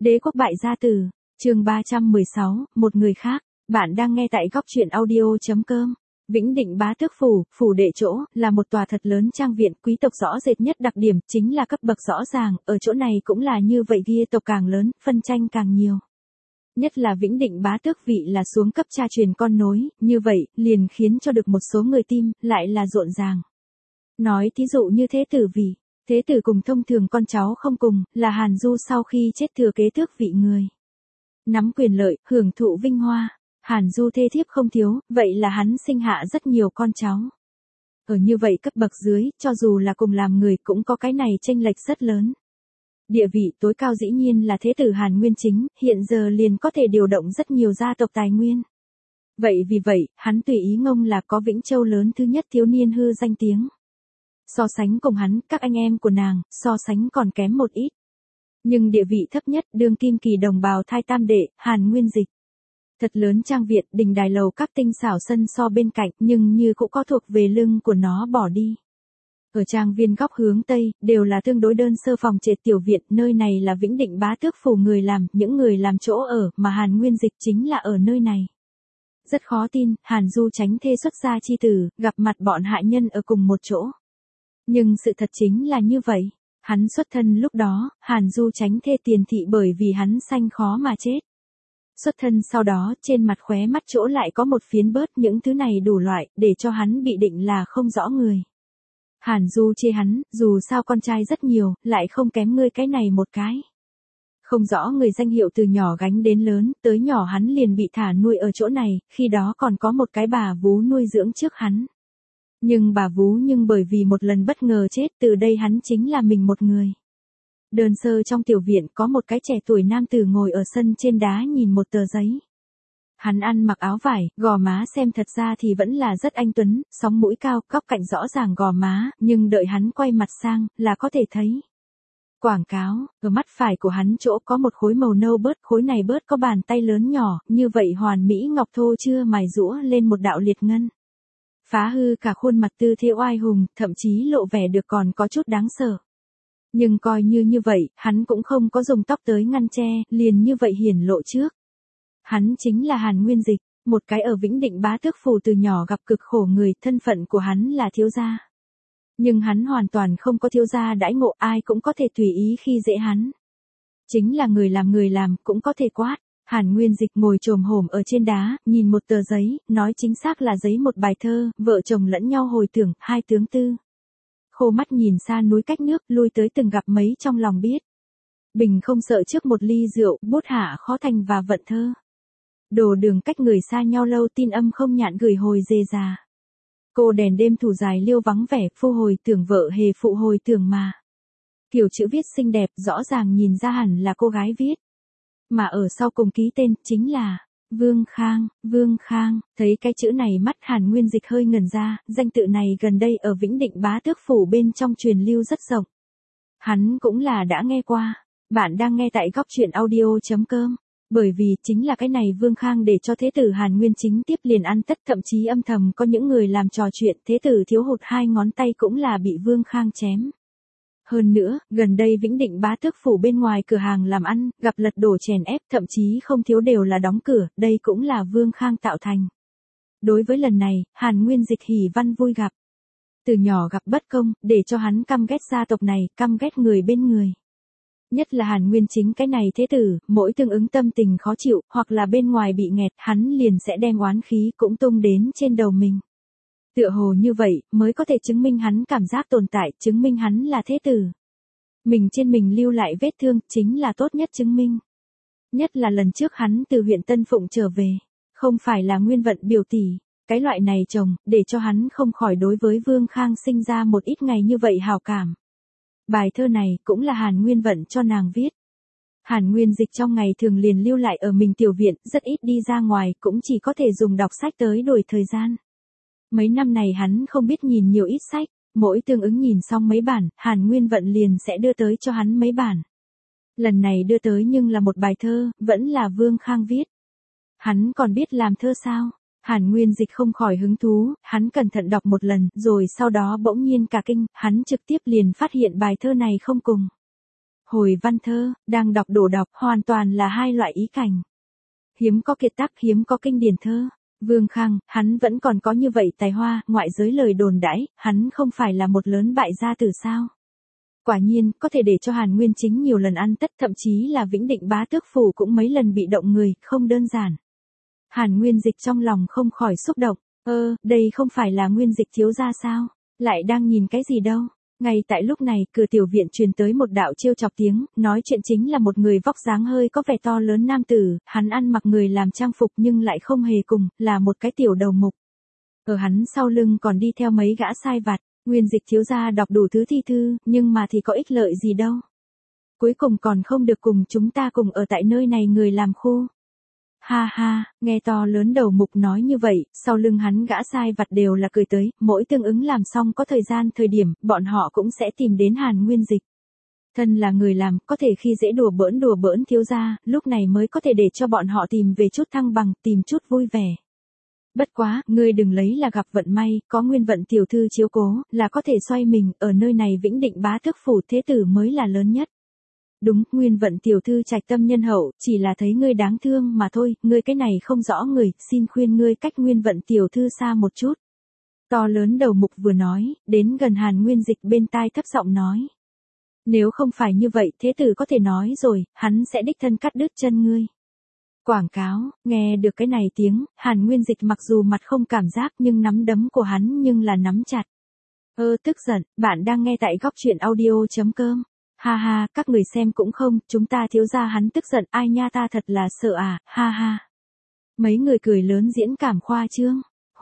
Đế quốc bại gia tử, chương 316, một người khác. Bạn đang nghe tại góc truyện audio.com. Vĩnh Định Bá Tước Phủ, phủ đệ chỗ, là một tòa thật lớn trang viện quý tộc rõ rệt nhất đặc điểm chính là cấp bậc rõ ràng, ở chỗ này cũng là như vậy gia tộc càng lớn, phân tranh càng nhiều. Nhất là Vĩnh Định Bá Tước vị là xuống cấp cha truyền con nối, như vậy, liền khiến cho được một số người tim, lại là rộn ràng. Nói thí dụ như thế tử vị. Thế tử cùng thông thường con cháu không cùng, là Hàn Du sau khi chết thừa kế tước vị người. Nắm quyền lợi, hưởng thụ vinh hoa. Hàn Du thê thiếp không thiếu, vậy là hắn sinh hạ rất nhiều con cháu. Ở như vậy cấp bậc dưới, cho dù là cùng làm người cũng có cái này chênh lệch rất lớn. Địa vị tối cao dĩ nhiên là thế tử Hàn Nguyên Chính, hiện giờ liền có thể điều động rất nhiều gia tộc tài nguyên. Vậy vì vậy, hắn tùy ý ngông là có Vĩnh Châu lớn thứ nhất thiếu niên hư danh tiếng. So sánh cùng hắn, các anh em của nàng, so sánh còn kém một ít. Nhưng địa vị thấp nhất, đương kim kỳ đồng bào thai tam đệ, Hàn Nguyên Dịch. Thật lớn trang viện, đình đài lầu các tinh xảo sân so bên cạnh, nhưng như cũng có thuộc về lưng của nó bỏ đi. Ở trang viên góc hướng Tây, đều là tương đối đơn sơ phòng trệt tiểu viện, nơi này là Vĩnh Định Bá Tước Phủ người làm, những người làm chỗ ở, mà Hàn Nguyên Dịch chính là ở nơi này. Rất khó tin, Hàn Du tránh thê xuất gia chi tử, gặp mặt bọn hạ nhân ở cùng một chỗ. Nhưng sự thật chính là như vậy. Hắn xuất thân lúc đó, Hàn Du tránh thê tiền thị bởi vì hắn sanh khó mà chết. Xuất thân sau đó, trên mặt khóe mắt chỗ lại có một phiến bớt những thứ này đủ loại, để cho hắn bị định là không rõ người. Hàn Du chê hắn, dù sao con trai rất nhiều, lại không kém ngươi cái này một cái. Không rõ người danh hiệu từ nhỏ gánh đến lớn, tới nhỏ hắn liền bị thả nuôi ở chỗ này, khi đó còn có một cái bà vú nuôi dưỡng trước hắn. Nhưng bà vú bởi vì một lần bất ngờ chết, từ đây hắn chính là mình một người. Đơn sơ trong tiểu viện có một cái trẻ tuổi nam tử ngồi ở sân trên đá nhìn một tờ giấy. Hắn ăn mặc áo vải, gò má xem thật ra thì vẫn là rất anh tuấn, sóng mũi cao, góc cạnh rõ ràng gò má, nhưng đợi hắn quay mặt sang, là có thể thấy. Quảng cáo, ở mắt phải của hắn chỗ có một khối màu nâu bớt, khối này bớt có bàn tay lớn nhỏ, như vậy hoàn mỹ ngọc thô chưa mài rũa lên một đạo liệt ngân. Phá hư cả khuôn mặt tư thế oai hùng, thậm chí lộ vẻ được còn có chút đáng sợ. Nhưng coi như vậy, hắn cũng không có dùng tóc tới ngăn che, liền như vậy hiển lộ trước. Hắn chính là Hàn Nguyên Dịch, một cái ở Vĩnh Định Bá Tước Phủ từ nhỏ gặp cực khổ người, thân phận của hắn là thiếu gia. Nhưng hắn hoàn toàn không có thiếu gia đãi ngộ, ai cũng có thể tùy ý khi dễ hắn. Chính là người làm, cũng có thể quát. Hàn Nguyên Dịch ngồi chồm hổm ở trên đá, nhìn một tờ giấy, nói chính xác là giấy một bài thơ, vợ chồng lẫn nhau hồi tưởng, hai tướng tư. Khô mắt nhìn xa núi cách nước, lui tới từng gặp mấy trong lòng biết. Bình không sợ trước một ly rượu, bút hạ khó thành và vận thơ. Đồ đường cách người xa nhau lâu, tin âm không nhạn gửi hồi dề già. Cô đèn đêm thủ dài liêu vắng vẻ, phu hồi tưởng vợ hề phụ hồi tưởng mà. Kiểu chữ viết xinh đẹp, rõ ràng nhìn ra hẳn là cô gái viết. Mà ở sau cùng ký tên, chính là Vương Khang, thấy cái chữ này mắt Hàn Nguyên Dịch hơi ngẩn ra, danh tự này gần đây ở Vĩnh Định Bá Tước Phủ bên trong truyền lưu rất rộng. Hắn cũng là đã nghe qua, bạn đang nghe tại góc truyện audio.com, bởi vì chính là cái này Vương Khang để cho thế tử Hàn Nguyên Chính tiếp liền ăn tất, thậm chí âm thầm có những người làm trò chuyện, thế tử thiếu hụt hai ngón tay cũng là bị Vương Khang chém. Hơn nữa, gần đây Vĩnh Định Bá Tước Phủ bên ngoài cửa hàng làm ăn, gặp lật đổ chèn ép, thậm chí không thiếu đều là đóng cửa, đây cũng là Vương Khang tạo thành. Đối với lần này, Hàn Nguyên Dịch hỉ văn vui gặp. Từ nhỏ gặp bất công, để cho hắn căm ghét gia tộc này, căm ghét người bên người. Nhất là Hàn Nguyên Chính cái này thế tử, mỗi tương ứng tâm tình khó chịu, hoặc là bên ngoài bị nghẹt, hắn liền sẽ đem oán khí cũng tung đến trên đầu mình. Tựa hồ như vậy, mới có thể chứng minh hắn cảm giác tồn tại, chứng minh hắn là thế tử. Mình trên mình lưu lại vết thương, chính là tốt nhất chứng minh. Nhất là lần trước hắn từ huyện Tân Phụng trở về, không phải là Nguyên Vận biểu tỷ, cái loại này chồng, để cho hắn không khỏi đối với Vương Khang sinh ra một ít ngày như vậy hào cảm. Bài thơ này cũng là Hàn Nguyên Vận cho nàng viết. Hàn Nguyên Dịch trong ngày thường liền lưu lại ở mình tiểu viện, rất ít đi ra ngoài, cũng chỉ có thể dùng đọc sách tới đuổi thời gian. Mấy năm này hắn không biết nhìn nhiều ít sách, mỗi tương ứng nhìn xong mấy bản, Hàn Nguyên Vận liền sẽ đưa tới cho hắn mấy bản. Lần này đưa tới nhưng là một bài thơ, vẫn là Vương Khang viết. Hắn còn biết làm thơ sao? Hàn Nguyên Dịch không khỏi hứng thú, hắn cẩn thận đọc một lần, rồi sau đó bỗng nhiên cả kinh, hắn trực tiếp liền phát hiện bài thơ này không cùng. hồi văn thơ, đang đọc đồ đọc, hoàn toàn là hai loại ý cảnh. Hiếm có kiệt tác, hiếm có kinh điển thơ. Vương Khang, hắn vẫn còn có như vậy tài hoa, ngoại giới lời đồn đãi, hắn không phải là một lớn bại gia tử sao? Quả nhiên, có thể để cho Hàn Nguyên Chính nhiều lần ăn tất, thậm chí là Vĩnh Định Bá Tước Phủ cũng mấy lần bị động người, không đơn giản. Hàn Nguyên Dịch trong lòng không khỏi xúc động, đây không phải là Nguyên Dịch thiếu gia sao? Lại đang nhìn cái gì đâu? Ngay tại lúc này, cửa tiểu viện truyền tới một đạo trêu chọc tiếng, nói chuyện chính là một người vóc dáng hơi có vẻ to lớn nam tử, hắn ăn mặc người làm trang phục nhưng lại không hề cùng, là một cái tiểu đầu mục. Ở hắn sau lưng còn đi theo mấy gã sai vặt, Nguyên Dịch thiếu gia đọc đủ thứ thi thư, nhưng mà thì có ích lợi gì đâu. Cuối cùng còn không được cùng chúng ta cùng ở tại nơi này người làm khu. Ha ha, nghe to lớn đầu mục nói như vậy, sau lưng hắn gã sai vặt đều là cười tới, mỗi tương ứng làm xong có thời gian thời điểm, bọn họ cũng sẽ tìm đến Hàn Nguyên Dịch. Thân là người làm, có thể khi dễ đùa bỡn thiếu gia, lúc này mới có thể để cho bọn họ tìm về chút thăng bằng, tìm chút vui vẻ. Bất quá, ngươi đừng lấy là gặp vận may, có Nguyên Vận tiểu thư chiếu cố, là có thể xoay mình, ở nơi này Vĩnh Định Bá Tước Phủ thế tử mới là lớn nhất. Đúng, Nguyên Vận tiểu thư trạch tâm nhân hậu, chỉ là thấy ngươi đáng thương mà thôi, ngươi cái này không rõ người, xin khuyên ngươi cách Nguyên Vận tiểu thư xa một chút. To lớn đầu mục vừa nói, đến gần Hàn Nguyên Dịch bên tai thấp giọng nói. Nếu không phải như vậy, thế tử có thể nói rồi, hắn sẽ đích thân cắt đứt chân ngươi. Quảng cáo, nghe được cái này tiếng, Hàn Nguyên Dịch mặc dù mặt không cảm giác nhưng nắm đấm của hắn nhưng là nắm chặt. Tức giận, bạn đang nghe tại góc truyện audio.com. Ha ha, các người xem cũng không, chúng ta thiếu gia hắn tức giận, ai nha ta thật là sợ à, ha ha. Mấy người cười lớn diễn cảm khoa trương.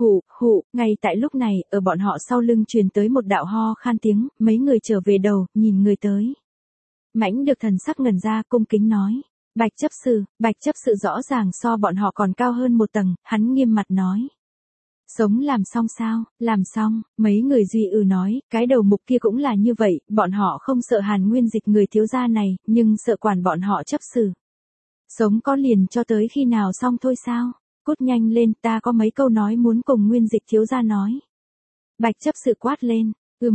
Hụ, ngay tại lúc này, ở bọn họ sau lưng truyền tới một đạo ho khan tiếng, mấy người trở về đầu, nhìn người tới. Mãnh được thần sắc ngẩn ra cung kính nói. Bạch chấp sự rõ ràng so bọn họ còn cao hơn một tầng, hắn nghiêm mặt nói. Sống làm xong sao, làm xong, mấy người duy nói, cái đầu mục kia cũng là như vậy, bọn họ không sợ Hàn Nguyên Dịch người thiếu gia này, nhưng sợ quản bọn họ chấp xử. Sống có liền cho tới khi nào xong thôi sao, cút nhanh lên, ta có mấy câu nói muốn cùng Nguyên Dịch thiếu gia nói. Bạch chấp sự quát lên,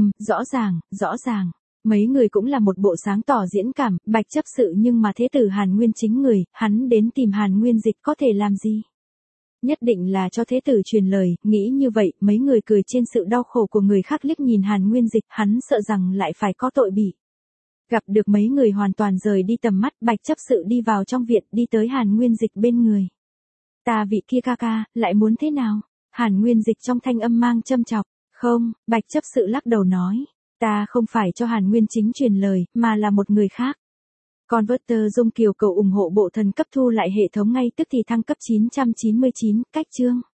rõ ràng. Mấy người cũng là một bộ sáng tỏ diễn cảm, bạch chấp sự nhưng mà thế tử Hàn Nguyên chính người, hắn đến tìm Hàn Nguyên Dịch có thể làm gì? Nhất định là cho thế tử truyền lời, nghĩ như vậy, mấy người cười trên sự đau khổ của người khác liếc nhìn Hàn Nguyên Dịch, hắn sợ rằng lại phải có tội bị. Gặp được mấy người hoàn toàn rời đi tầm mắt, bạch chấp sự đi vào trong viện, đi tới Hàn Nguyên Dịch bên người. Ta vị kia ca ca, lại muốn thế nào? Hàn Nguyên Dịch trong thanh âm mang châm chọc, không, bạch chấp sự lắc đầu nói. Ta không phải cho Hàn Nguyên chính truyền lời, mà là một người khác. Converter Dung Kiều cầu ủng hộ bộ thần cấp thu lại hệ thống ngay tức thì thăng cấp 999, cách chương.